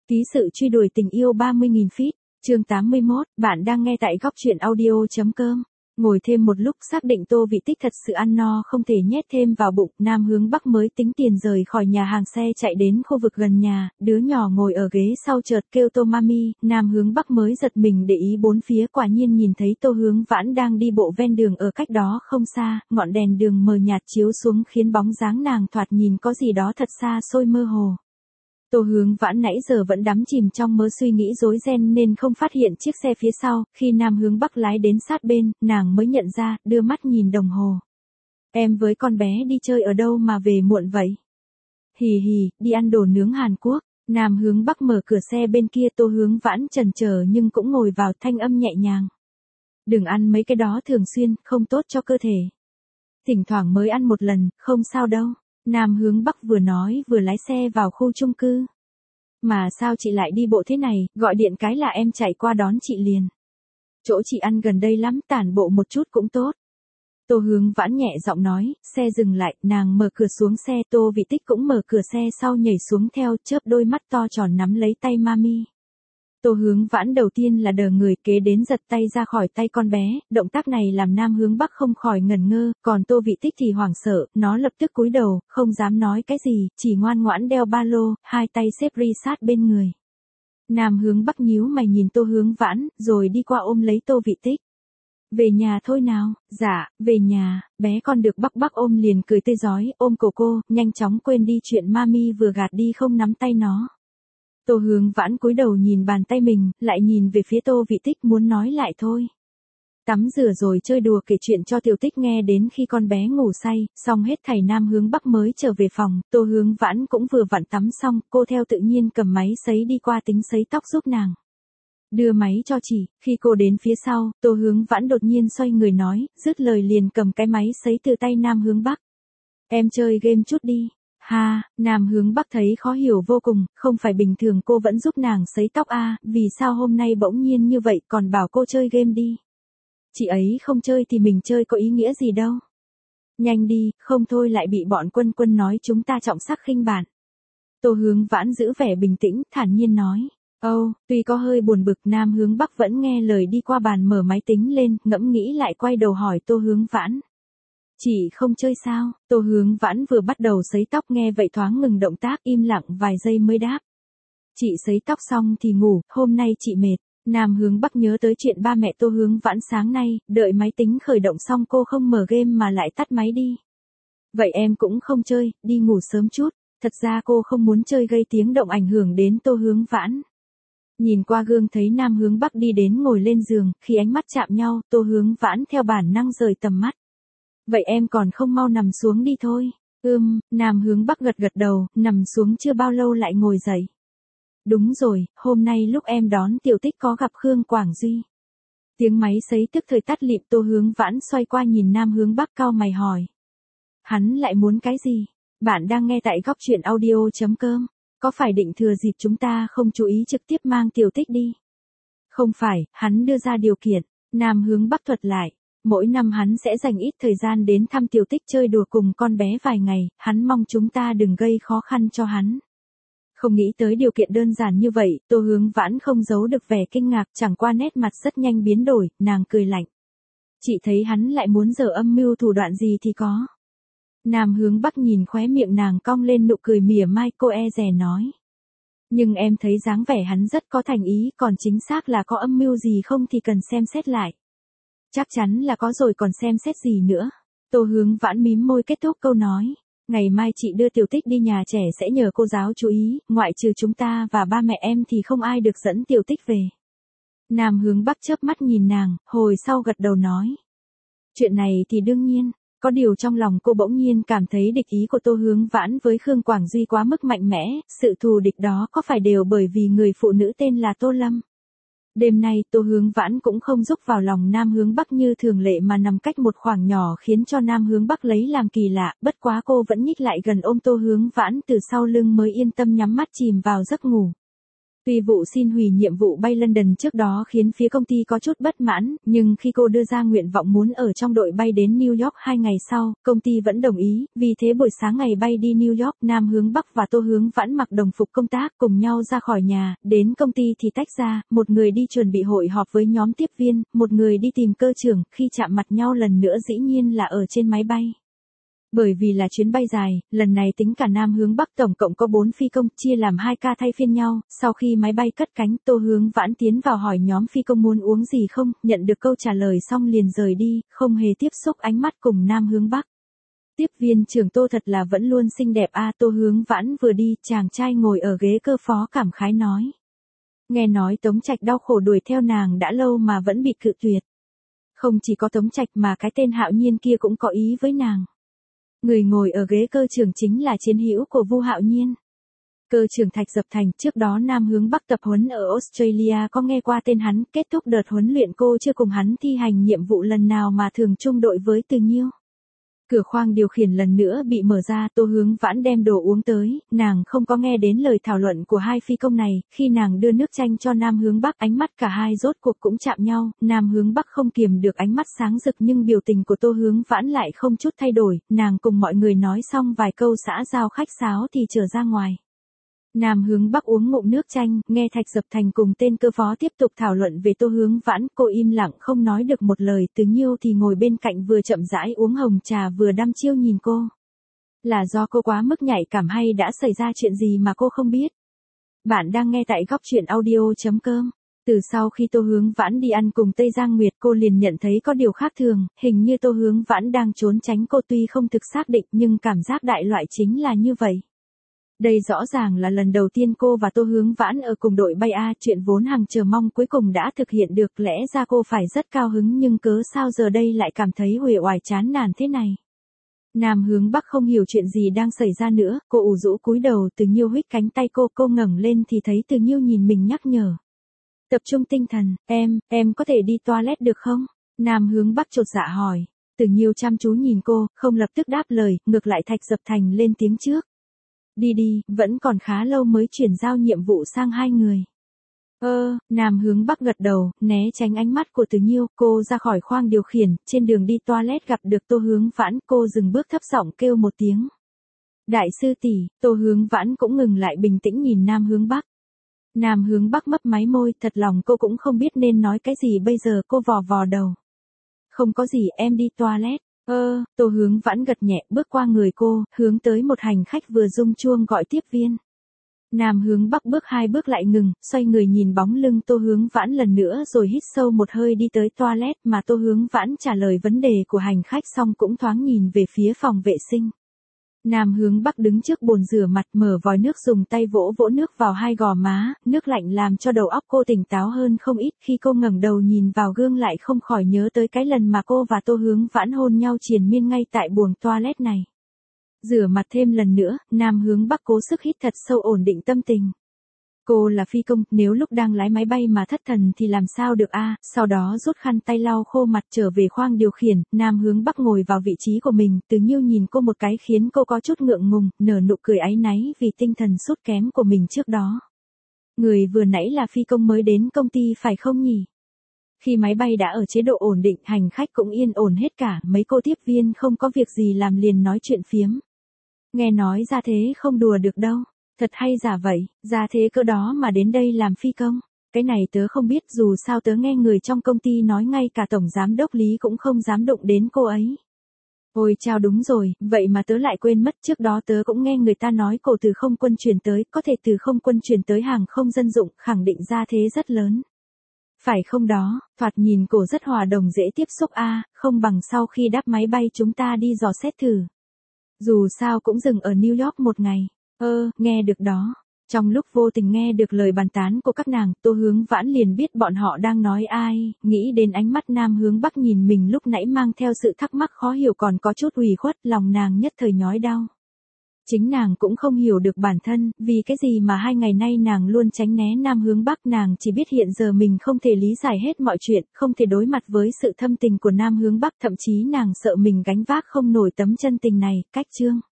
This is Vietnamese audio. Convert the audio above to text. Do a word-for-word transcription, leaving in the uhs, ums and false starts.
Ký sự truy đuổi tình yêu ba mươi nghìn feet, chương tám mươi mốt, bạn đang nghe tại góc truyện audio.com. Ngồi thêm một lúc xác định Tô Vị Tích thật sự ăn no không thể nhét thêm vào bụng, Nam hướng Bắc mới tính tiền rời khỏi nhà hàng xe chạy đến khu vực gần nhà, đứa nhỏ ngồi ở ghế sau chợt kêu Tô Mami, Nam hướng Bắc mới giật mình để ý bốn phía quả nhiên nhìn thấy Tô Hướng Vãn đang đi bộ ven đường ở cách đó không xa, ngọn đèn đường mờ nhạt chiếu xuống khiến bóng dáng nàng thoạt nhìn có gì đó thật xa xôi mơ hồ. Tô Hướng Vãn nãy giờ vẫn đắm chìm trong mớ suy nghĩ rối ren nên không phát hiện chiếc xe phía sau, khi Nam hướng Bắc lái đến sát bên, nàng mới nhận ra, đưa mắt nhìn đồng hồ. Em với con bé đi chơi ở đâu mà về muộn vậy? Hì hì, đi ăn đồ nướng Hàn Quốc. Nam hướng Bắc mở cửa xe bên kia, Tô Hướng Vãn chần chờ nhưng cũng ngồi vào, thanh âm nhẹ nhàng. Đừng ăn mấy cái đó thường xuyên, không tốt cho cơ thể. Thỉnh thoảng mới ăn một lần, không sao đâu. Nam hướng Bắc vừa nói vừa lái xe vào khu chung cư. Mà sao chị lại đi bộ thế này, gọi điện cái là em chạy qua đón chị liền. Chỗ chị ăn gần đây lắm, tản bộ một chút cũng tốt. Tô Hướng Vãn nhẹ giọng nói, xe dừng lại, nàng mở cửa xuống xe, Tô Vị Tích cũng mở cửa xe sau nhảy xuống theo, chớp đôi mắt to tròn nắm lấy tay Mami. Tô Hướng Vãn đầu tiên là đờ người, kế đến giật tay ra khỏi tay con bé, động tác này làm Nam hướng Bắc không khỏi ngẩn ngơ, còn Tô Vị Tích thì hoảng sợ, nó lập tức cúi đầu, không dám nói cái gì, chỉ ngoan ngoãn đeo ba lô, hai tay xếp ri sát bên người. Nam hướng Bắc nhíu mày nhìn Tô Hướng Vãn, rồi đi qua ôm lấy Tô Vị Tích. Về nhà thôi nào, dạ, về nhà, bé con được Bắc Bắc ôm liền cười tươi rói, ôm cổ cô, nhanh chóng quên đi chuyện Mami vừa gạt đi không nắm tay nó. Tô Hướng Vãn cúi đầu nhìn bàn tay mình, lại nhìn về phía Tô Vị Tích muốn nói lại thôi. Tắm rửa rồi chơi đùa kể chuyện cho Tiểu Tích nghe đến khi con bé ngủ say, xong hết thảy Nam hướng Bắc mới trở về phòng, Tô Hướng Vãn cũng vừa vặn tắm xong, cô theo tự nhiên cầm máy sấy đi qua tính sấy tóc giúp nàng. Đưa máy cho chị, khi cô đến phía sau, Tô Hướng Vãn đột nhiên xoay người nói, dứt lời liền cầm cái máy sấy từ tay Nam hướng Bắc. Em chơi game chút đi. Ha, Nam hướng Bắc thấy khó hiểu vô cùng, không phải bình thường cô vẫn giúp nàng sấy tóc à, vì sao hôm nay bỗng nhiên như vậy còn bảo cô chơi game đi. Chị ấy không chơi thì mình chơi có ý nghĩa gì đâu. Nhanh đi, không thôi lại bị bọn Quân Quân nói chúng ta trọng sắc khinh bạn. Tô Hướng Vãn giữ vẻ bình tĩnh, thản nhiên nói. Âu, oh, tuy có hơi buồn bực, Nam hướng Bắc vẫn nghe lời đi qua bàn mở máy tính lên, ngẫm nghĩ lại quay đầu hỏi Tô Hướng Vãn. Chị không chơi sao? Tô Hướng Vãn vừa bắt đầu sấy tóc nghe vậy thoáng ngừng động tác, im lặng vài giây mới đáp. Chị sấy tóc xong thì ngủ, hôm nay chị mệt. Nam hướng Bắc nhớ tới chuyện ba mẹ Tô Hướng Vãn sáng nay, đợi máy tính khởi động xong cô không mở game mà lại tắt máy đi. Vậy em cũng không chơi, đi ngủ sớm chút. Thật ra cô không muốn chơi gây tiếng động ảnh hưởng đến Tô Hướng Vãn. Nhìn qua gương thấy Nam hướng Bắc đi đến ngồi lên giường, khi ánh mắt chạm nhau, Tô Hướng Vãn theo bản năng rời tầm mắt. Vậy em còn không mau nằm xuống đi thôi. Ưm, Nam hướng Bắc gật gật đầu, nằm xuống chưa bao lâu lại ngồi dậy. Đúng rồi, hôm nay lúc em đón Tiểu Tích có gặp Khương Quảng Duy. Tiếng máy sấy tức thời tắt lịm, Tô Hướng Vãn xoay qua nhìn Nam hướng Bắc cau mày hỏi. Hắn lại muốn cái gì? Bạn đang nghe tại góc truyện audio.com. Có phải định thừa dịp chúng ta không chú ý trực tiếp mang Tiểu Tích đi? Không phải, hắn đưa ra điều kiện. Nam hướng Bắc thuật lại. Mỗi năm hắn sẽ dành ít thời gian đến thăm Tiểu Tích chơi đùa cùng con bé vài ngày, hắn mong chúng ta đừng gây khó khăn cho hắn. Không nghĩ tới điều kiện đơn giản như vậy, Tô Hướng Vãn không giấu được vẻ kinh ngạc, chẳng qua nét mặt rất nhanh biến đổi, nàng cười lạnh. Chị thấy hắn lại muốn giở âm mưu thủ đoạn gì thì có. Nam hướng Bắc nhìn khóe miệng nàng cong lên nụ cười mỉa mai, cô e dè nói. Nhưng em thấy dáng vẻ hắn rất có thành ý, còn chính xác là có âm mưu gì không thì cần xem xét lại. Chắc chắn là có rồi còn xem xét gì nữa. Tô Hướng Vãn mím môi kết thúc câu nói. Ngày mai chị đưa Tiểu Tích đi nhà trẻ sẽ nhờ cô giáo chú ý, ngoại trừ chúng ta và ba mẹ em thì không ai được dẫn Tiểu Tích về. Nam hướng Bắc chớp mắt nhìn nàng, hồi sau gật đầu nói. Chuyện này thì đương nhiên, có điều trong lòng cô bỗng nhiên cảm thấy địch ý của Tô Hướng Vãn với Khương Quảng Duy quá mức mạnh mẽ, sự thù địch đó có phải đều bởi vì người phụ nữ tên là Tô Lâm. Đêm nay Tô Hướng Vãn cũng không rúc vào lòng Nam hướng Bắc như thường lệ mà nằm cách một khoảng nhỏ khiến cho Nam hướng Bắc lấy làm kỳ lạ, bất quá cô vẫn nhích lại gần ôm Tô Hướng Vãn từ sau lưng mới yên tâm nhắm mắt chìm vào giấc ngủ. Tuy vụ xin hủy nhiệm vụ bay London trước đó khiến phía công ty có chút bất mãn, nhưng khi cô đưa ra nguyện vọng muốn ở trong đội bay đến New York hai ngày sau, công ty vẫn đồng ý, vì thế buổi sáng ngày bay đi New York, Nam Hướng Bắc và Tô Hướng Vãn mặc đồng phục công tác cùng nhau ra khỏi nhà, đến công ty thì tách ra, một người đi chuẩn bị hội họp với nhóm tiếp viên, một người đi tìm cơ trưởng, khi chạm mặt nhau lần nữa dĩ nhiên là ở trên máy bay. Bởi vì là chuyến bay dài, lần này tính cả Nam Hướng Bắc tổng cộng có bốn phi công, chia làm hai ca thay phiên nhau, sau khi máy bay cất cánh, Tô Hướng Vãn tiến vào hỏi nhóm phi công muốn uống gì không, nhận được câu trả lời xong liền rời đi, không hề tiếp xúc ánh mắt cùng Nam Hướng Bắc. Tiếp viên trưởng Tô thật là vẫn luôn xinh đẹp a. Tô Hướng Vãn vừa đi, chàng trai ngồi ở ghế cơ phó cảm khái nói. Nghe nói Tống Trạch đau khổ đuổi theo nàng đã lâu mà vẫn bị cự tuyệt. Không chỉ có Tống Trạch mà cái tên Hạo Nhiên kia cũng có ý với nàng. Người ngồi ở ghế cơ trưởng chính là chiến hữu của Vu Hạo Nhiên. Cơ trưởng Thạch Dập Thành, trước đó Nam Hướng Bắc tập huấn ở Australia có nghe qua tên hắn, kết thúc đợt huấn luyện cô chưa cùng hắn thi hành nhiệm vụ lần nào mà thường chung đội với Từ Nhiêu. Cửa khoang điều khiển lần nữa bị mở ra, Tô Hướng Vãn đem đồ uống tới, nàng không có nghe đến lời thảo luận của hai phi công này, khi nàng đưa nước chanh cho Nam Hướng Bắc, ánh mắt cả hai rốt cuộc cũng chạm nhau, Nam Hướng Bắc không kiềm được ánh mắt sáng rực nhưng biểu tình của Tô Hướng Vãn lại không chút thay đổi, nàng cùng mọi người nói xong vài câu xã giao khách sáo thì trở ra ngoài. Nam Hướng Bắc uống ngụm nước chanh, nghe Thạch Dập Thành cùng tên cơ phó tiếp tục thảo luận về Tô Hướng Vãn, cô im lặng không nói được một lời, Từ Nhiêu thì ngồi bên cạnh vừa chậm rãi uống hồng trà vừa đăm chiêu nhìn cô. Là do cô quá mức nhạy cảm hay đã xảy ra chuyện gì mà cô không biết? Bạn đang nghe tại góc truyện audio chấm com. Từ sau khi Tô Hướng Vãn đi ăn cùng Tây Giang Nguyệt, cô liền nhận thấy có điều khác thường, hình như Tô Hướng Vãn đang trốn tránh cô, tuy không thực xác định nhưng cảm giác đại loại chính là như vậy. Đây rõ ràng là lần đầu tiên cô và Tô Hướng Vãn ở cùng đội bay A, chuyện vốn hằng chờ mong cuối cùng đã thực hiện được, lẽ ra cô phải rất cao hứng nhưng cớ sao giờ đây lại cảm thấy uể oải chán nản thế này. Nam Hướng Bắc không hiểu chuyện gì đang xảy ra nữa, cô ủ rũ cúi đầu, Từ Nhiêu huých cánh tay cô, cô ngẩng lên thì thấy Từ Nhiêu nhìn mình nhắc nhở. Tập trung tinh thần, em, em có thể đi toilet được không? Nam Hướng Bắc chột dạ hỏi. Từ Nhiêu chăm chú nhìn cô, không lập tức đáp lời, ngược lại Thạch Dập Thành lên tiếng trước. Đi đi, vẫn còn khá lâu mới chuyển giao nhiệm vụ sang hai người. Ơ, Nam Hướng Bắc gật đầu, né tránh ánh mắt của Từ Nhiêu, cô ra khỏi khoang điều khiển, trên đường đi toilet gặp được Tô Hướng Vãn, cô dừng bước thấp giọng kêu một tiếng. Đại sư tỷ. Tô Hướng Vãn cũng ngừng lại bình tĩnh nhìn Nam Hướng Bắc. Nam Hướng Bắc mấp máy môi, thật lòng cô cũng không biết nên nói cái gì bây giờ, cô vò vò đầu. Không có gì, em đi toilet. Ơ, Tô Hướng Vãn gật nhẹ, bước qua người cô, hướng tới một hành khách vừa rung chuông gọi tiếp viên. Nam Hướng Bắc bước hai bước lại ngừng, xoay người nhìn bóng lưng Tô Hướng Vãn lần nữa rồi hít sâu một hơi đi tới toilet, mà Tô Hướng Vãn trả lời vấn đề của hành khách xong cũng thoáng nhìn về phía phòng vệ sinh. Nam Hướng Bắc đứng trước bồn rửa mặt, mở vòi nước dùng tay vỗ vỗ nước vào hai gò má, nước lạnh làm cho đầu óc cô tỉnh táo hơn không ít, khi cô ngẩng đầu nhìn vào gương lại không khỏi nhớ tới cái lần mà cô và Tô Hướng Vãn hôn nhau triền miên ngay tại buồng toilet này. Rửa mặt thêm lần nữa, Nam Hướng Bắc cố sức hít thật sâu ổn định tâm tình. Cô là phi công, nếu lúc đang lái máy bay mà thất thần thì làm sao được a? Sau đó rút khăn tay lau khô mặt trở về khoang điều khiển, Nam Hướng Bắc ngồi vào vị trí của mình, Từ Nhiêu nhìn cô một cái khiến cô có chút ngượng ngùng, nở nụ cười áy náy vì tinh thần sút kém của mình trước đó. Người vừa nãy là phi công mới đến công ty phải không nhỉ? Khi máy bay đã ở chế độ ổn định, hành khách cũng yên ổn hết cả, mấy cô tiếp viên không có việc gì làm liền nói chuyện phiếm. Nghe nói ra thế không đùa được đâu. Thật hay giả vậy, ra thế cỡ đó mà đến đây làm phi công. Cái này tớ không biết, dù sao tớ nghe người trong công ty nói ngay cả tổng giám đốc Lý cũng không dám đụng đến cô ấy. Ôi chao, đúng rồi, vậy mà tớ lại quên mất, trước đó tớ cũng nghe người ta nói cổ từ không quân chuyển tới, có thể từ không quân chuyển tới hàng không dân dụng, khẳng định ra thế rất lớn. Phải không đó, thoạt nhìn cổ rất hòa đồng dễ tiếp xúc a, không bằng sau khi đáp máy bay chúng ta đi dò xét thử. Dù sao cũng dừng ở New York một ngày. Ơ, nghe được đó. Trong lúc vô tình nghe được lời bàn tán của các nàng, Tô Hướng Vãn liền biết bọn họ đang nói ai, nghĩ đến ánh mắt Nam Hướng Bắc nhìn mình lúc nãy mang theo sự thắc mắc khó hiểu còn có chút ủy khuất, lòng nàng nhất thời nhói đau. Chính nàng cũng không hiểu được bản thân, vì cái gì mà hai ngày nay nàng luôn tránh né Nam Hướng Bắc, nàng chỉ biết hiện giờ mình không thể lý giải hết mọi chuyện, không thể đối mặt với sự thâm tình của Nam Hướng Bắc, thậm chí nàng sợ mình gánh vác không nổi tấm chân tình này, cách chương.